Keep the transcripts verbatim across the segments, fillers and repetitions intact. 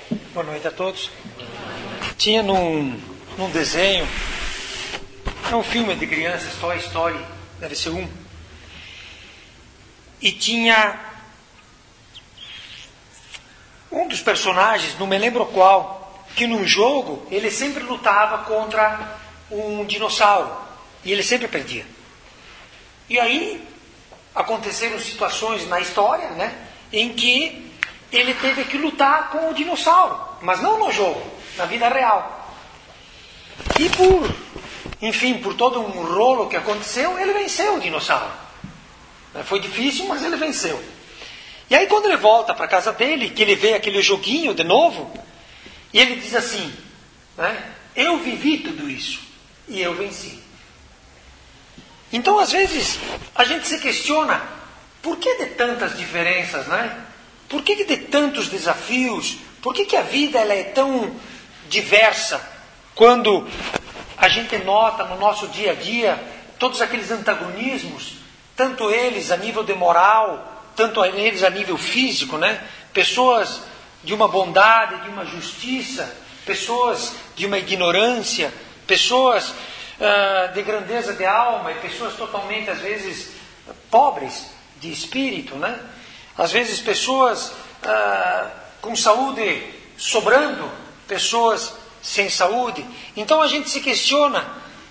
Boa noite a todos. Tinha num, num desenho, é um filme de crianças, Toy Story, deve ser um. E tinha um dos personagens, não me lembro qual, que num jogo ele sempre lutava contra um dinossauro. E ele sempre perdia. E aí aconteceram situações na história, né, em que ele teve que lutar com o dinossauro, mas não no jogo, na vida real. E por, enfim, por todo um rolo que aconteceu, ele venceu o dinossauro. Foi difícil, mas ele venceu. E aí quando ele volta para a casa dele, que ele vê aquele joguinho de novo, e ele diz assim, né, eu vivi tudo isso, e eu venci. Então, às vezes, a gente se questiona, por que de tantas diferenças, né? Por que de tantos desafios? Por que, que a vida ela é tão diversa quando a gente nota no nosso dia a dia todos aqueles antagonismos, tanto eles a nível de moral, tanto eles a nível físico, né? Pessoas de uma bondade, de uma justiça, pessoas de uma ignorância, pessoas uh, de grandeza de alma e pessoas totalmente, às vezes, pobres de espírito, né? Às vezes pessoas ah, com saúde sobrando, pessoas sem saúde. Então a gente se questiona,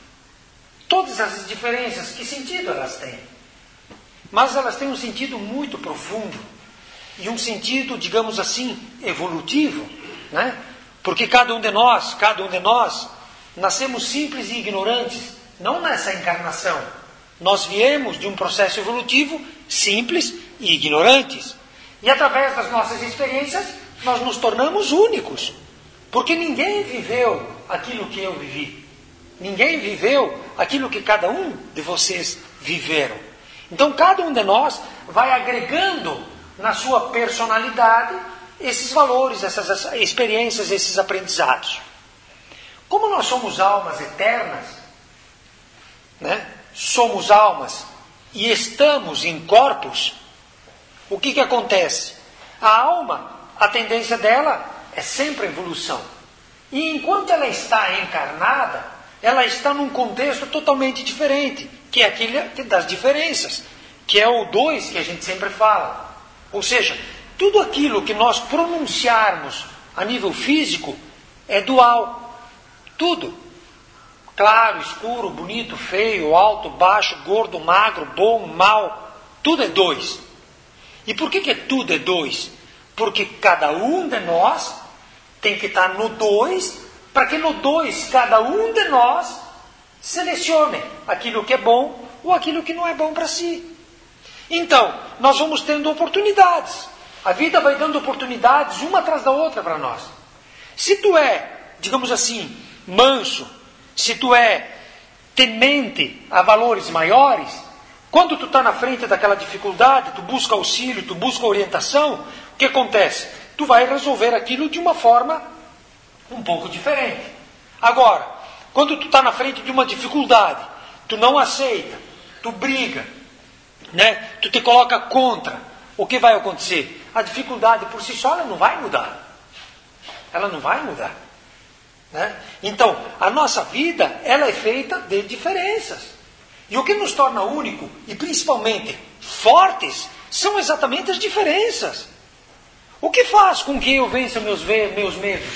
todas essas diferenças, que sentido elas têm? Mas elas têm um sentido muito profundo, e um sentido, digamos assim, evolutivo, né? Porque cada um de nós, cada um de nós, nascemos simples e ignorantes, não nessa encarnação. Nós viemos de um processo evolutivo simples e ignorantes. E através das nossas experiências, nós nos tornamos únicos. Porque ninguém viveu aquilo que eu vivi. Ninguém viveu aquilo que cada um de vocês viveram. Então, cada um de nós vai agregando na sua personalidade esses valores, essas experiências, esses aprendizados. Como nós somos almas eternas, né? Somos almas e estamos em corpos, o que que acontece? A alma, a tendência dela é sempre a evolução. E enquanto ela está encarnada, ela está num contexto totalmente diferente, que é aquele das diferenças, que é o dois que a gente sempre fala. Ou seja, tudo aquilo que nós pronunciarmos a nível físico é dual. Tudo. Claro, escuro, bonito, feio, alto, baixo, gordo, magro, bom, mal. Tudo é dois. E por que que tudo é dois? Porque cada um de nós tem que estar no dois, para que no dois cada um de nós selecione aquilo que é bom ou aquilo que não é bom para si. Então, nós vamos tendo oportunidades. A vida vai dando oportunidades uma atrás da outra para nós. Se tu é, digamos assim, manso, se tu é temente a valores maiores, quando tu está na frente daquela dificuldade, tu busca auxílio, tu busca orientação, o que acontece? Tu vai resolver aquilo de uma forma um pouco diferente. Agora, quando tu está na frente de uma dificuldade, tu não aceita, tu briga, né? Tu te coloca contra, o que vai acontecer? A dificuldade por si só ela não vai mudar. Ela não vai mudar. Né? Então, a nossa vida ela é feita de diferenças. E o que nos torna único e principalmente fortes são exatamente as diferenças. O que faz com que eu vença meus, meus medos?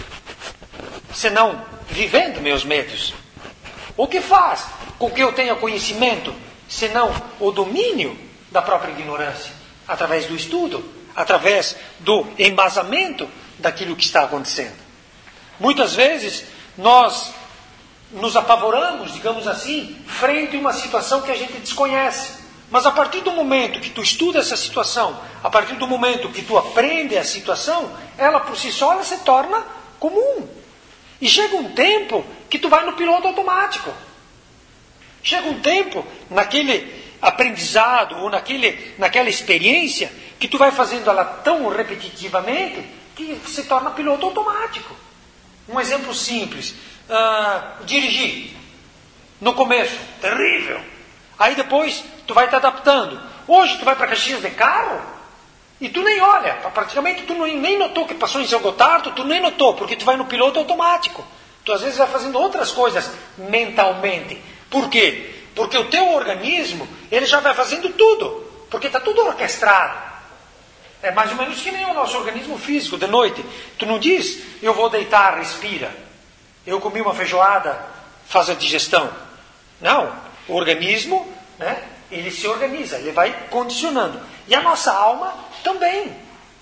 Senão vivendo meus medos. O que faz com que eu tenha conhecimento? Senão o domínio da própria ignorância. Através do estudo, através do embasamento daquilo que está acontecendo. Muitas vezes nós nos apavoramos, digamos assim, frente a uma situação que a gente desconhece. Mas a partir do momento que tu estuda essa situação, a partir do momento que tu aprende a situação, ela por si só ela se torna comum. E chega um tempo que tu vai no piloto automático. Chega um tempo naquele aprendizado ou naquele, naquela experiência que tu vai fazendo ela tão repetitivamente que se torna piloto automático. Um exemplo simples, uh, dirigir. No começo, terrível. Aí depois, tu vai te adaptando. Hoje tu vai para Caxias de carro E tu nem olha, praticamente tu nem notou que passou em São Gotardo, tu nem notou, porque tu vai no piloto automático. Tu às vezes vai fazendo outras coisas mentalmente. Por quê? Porque o teu organismo, ele já vai fazendo tudo. Porque está tudo orquestrado. É mais ou menos que nem o nosso organismo físico, de noite. Tu não diz, eu vou deitar, respira. Eu comi uma feijoada, faz a digestão. Não. O organismo, né, ele se organiza, ele vai condicionando. E a nossa alma também.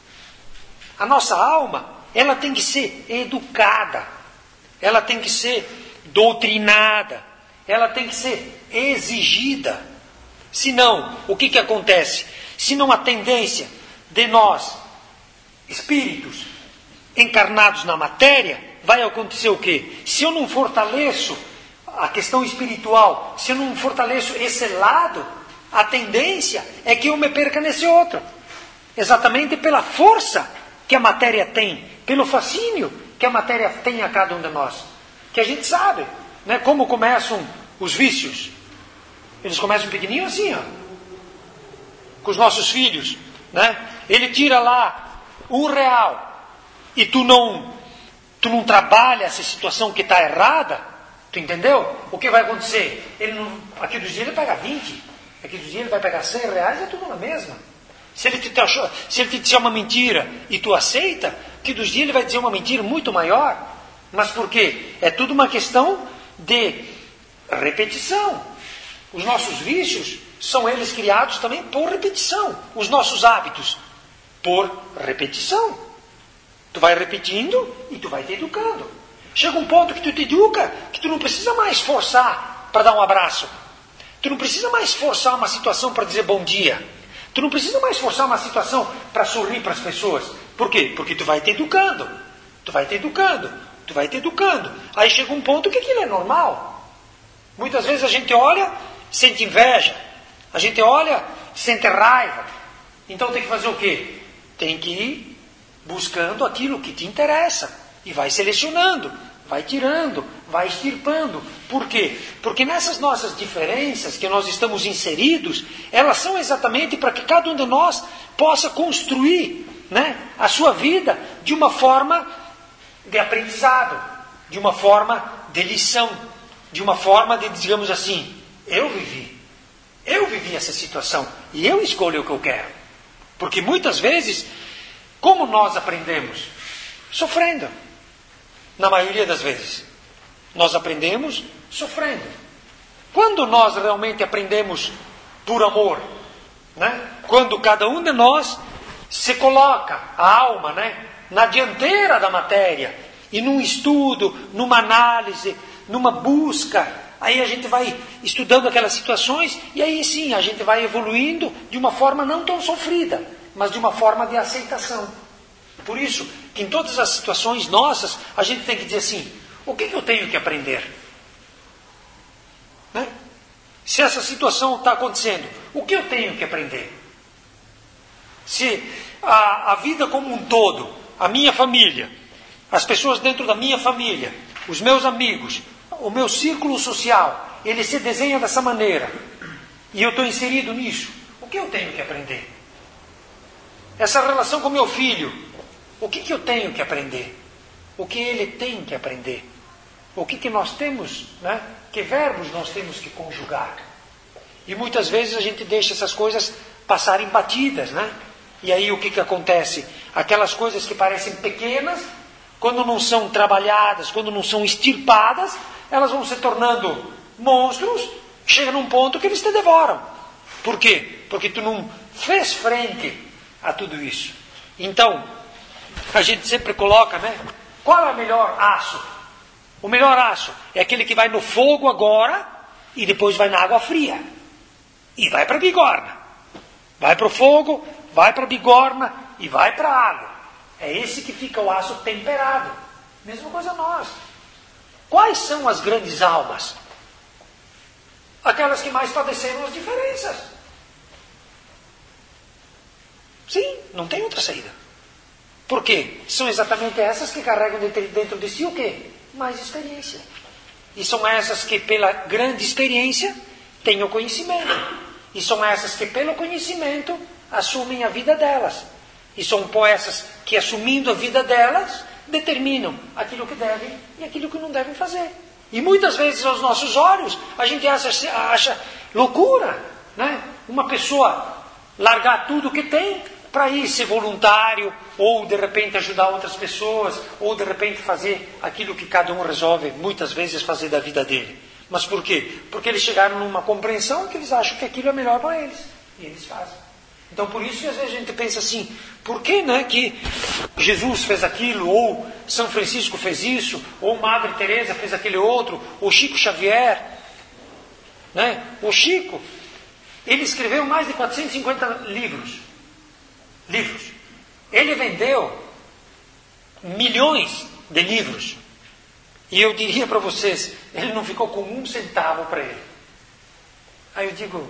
A nossa alma, ela tem que ser educada. Ela tem que ser doutrinada. Ela tem que ser exigida. Senão, o que, que acontece? Senão a tendência de nós, espíritos encarnados na matéria, vai acontecer o quê? Se eu não fortaleço a questão espiritual, se eu não fortaleço esse lado, a tendência é que eu me perca nesse outro. Exatamente pela força que a matéria tem, pelo fascínio que a matéria tem a cada um de nós. Que a gente sabe, né, como começam os vícios. Eles começam pequenininho assim, ó, com os nossos filhos, né? Ele tira lá um real e tu não, tu não trabalha essa situação que está errada, tu entendeu? O que vai acontecer? Ele não, aqui dos dias ele pega vinte, aqui dos dias ele vai pegar cem reais, é tudo na mesma. Se ele te, achou, se ele te disser uma mentira e tu aceita, que dos dias ele vai dizer uma mentira muito maior. Mas por quê? É tudo uma questão de repetição. Os nossos vícios são eles criados também por repetição. Os nossos hábitos, por repetição. Tu vai repetindo e tu vai te educando. Chega um ponto que tu te educa, que tu não precisa mais forçar para dar um abraço. Tu não precisa mais forçar uma situação para dizer bom dia. Tu não precisa mais forçar uma situação para sorrir para as pessoas. Por quê? Porque tu vai te educando. Tu vai te educando. Tu vai te educando. Aí chega um ponto que aquilo é normal. Muitas vezes a gente olha, sente inveja. A gente olha, sente raiva. Então tem que fazer o quê? Tem que ir buscando aquilo que te interessa. E vai selecionando, vai tirando, vai extirpando. Por quê? Porque nessas nossas diferenças que nós estamos inseridos, elas são exatamente para que cada um de nós possa construir, né, a sua vida de uma forma de aprendizado, de uma forma de lição, de uma forma de, digamos assim, eu vivi. Eu vivi essa situação e eu escolho o que eu quero. Porque muitas vezes, como nós aprendemos? Sofrendo. Na maioria das vezes. Nós aprendemos sofrendo. Quando nós realmente aprendemos por amor, né? Quando cada um de nós se coloca, a alma, né, na dianteira da matéria, e num estudo, numa análise, numa busca, aí a gente vai estudando aquelas situações, e aí sim, a gente vai evoluindo de uma forma não tão sofrida, mas de uma forma de aceitação. Por isso, que em todas as situações nossas, a gente tem que dizer assim, o que, que eu tenho que aprender? Né? Se essa situação está acontecendo, o que eu tenho que aprender? Se a, a vida como um todo, a minha família, as pessoas dentro da minha família, os meus amigos, o meu círculo social, ele se desenha dessa maneira, e eu estou inserido nisso, o que eu tenho que aprender? Essa relação com meu filho, o que, que eu tenho que aprender? O que ele tem que aprender? O que, que nós temos, né? Que verbos nós temos que conjugar? E muitas vezes a gente deixa essas coisas passarem batidas, né? E aí o que, que acontece? Aquelas coisas que parecem pequenas, quando não são trabalhadas, quando não são extirpadas, elas vão se tornando monstros, chega num ponto que eles te devoram. Por quê? Porque tu não fez frente a tudo isso. Então, a gente sempre coloca, né? Qual é o melhor aço? O melhor aço é aquele que vai no fogo agora e depois vai na água fria. E vai para a bigorna. Vai para o fogo, vai para a bigorna e vai para a água. É esse que fica o aço temperado. Mesma coisa nós. Quais são as grandes almas? Aquelas que mais padeceram as diferenças. Sim, não tem outra saída. Por quê? São exatamente essas que carregam dentro de si o quê? Mais experiência. E são essas que, pela grande experiência, têm o conhecimento. E são essas que, pelo conhecimento, assumem a vida delas. E são poetas que, assumindo a vida delas, determinam aquilo que devem e aquilo que não devem fazer. E muitas vezes, aos nossos olhos, a gente acha, acha loucura, né? Uma pessoa largar tudo que tem para ir ser voluntário, ou de repente ajudar outras pessoas, ou de repente fazer aquilo que cada um resolve, muitas vezes, fazer da vida dele. Mas por quê? Porque eles chegaram numa compreensão que eles acham que aquilo é melhor para eles. E eles fazem. Então, por isso que às vezes a gente pensa assim, por que, né, que Jesus fez aquilo, ou São Francisco fez isso, ou Madre Teresa fez aquele outro, ou Chico Xavier, né? O Chico, ele escreveu mais de quatrocentos e cinquenta livros. Livros. Ele vendeu milhões de livros. E eu diria para vocês, ele não ficou com um centavo para ele. Aí eu digo,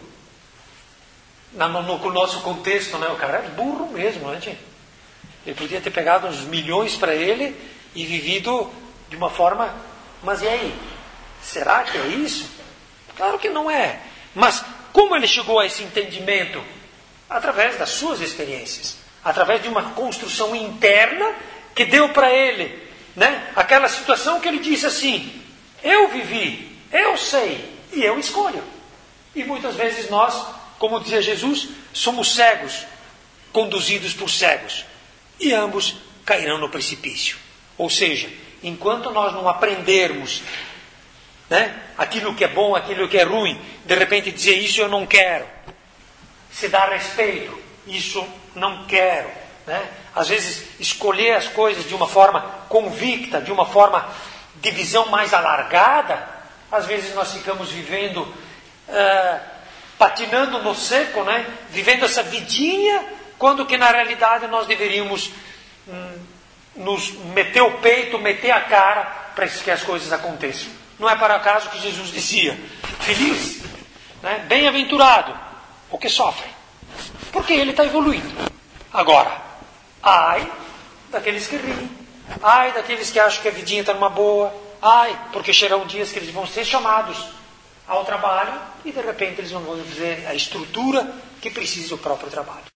no, no, no nosso contexto, né, o cara é burro mesmo, né, gente? Ele podia ter pegado uns milhões para ele e vivido de uma forma... Mas e aí? Será que é isso? Claro que não é. Mas como ele chegou a esse entendimento? Através das suas experiências. Através de uma construção interna que deu para ele, né, aquela situação que ele disse assim, eu vivi, eu sei e eu escolho. E muitas vezes nós, como dizia Jesus, somos cegos, conduzidos por cegos. E ambos cairão no precipício. Ou seja, enquanto nós não aprendermos, né, aquilo que é bom, aquilo que é ruim, de repente dizer isso eu não quero, se dar respeito, isso não quero, né? Às vezes escolher as coisas de uma forma convicta, de uma forma de visão mais alargada, às vezes nós ficamos vivendo, uh, patinando no seco, né? Vivendo essa vidinha, quando que na realidade nós deveríamos hum, nos meter o peito, meter a cara para que as coisas aconteçam. Não é para acaso que Jesus dizia, feliz, né? Bem-aventurado o que sofre, porque ele está evoluindo. Agora, ai daqueles que riem, ai daqueles que acham que a vidinha está numa boa, ai, porque chegarão dias que eles vão ser chamados ao trabalho e de repente eles não vão ver a estrutura que precisa o próprio trabalho.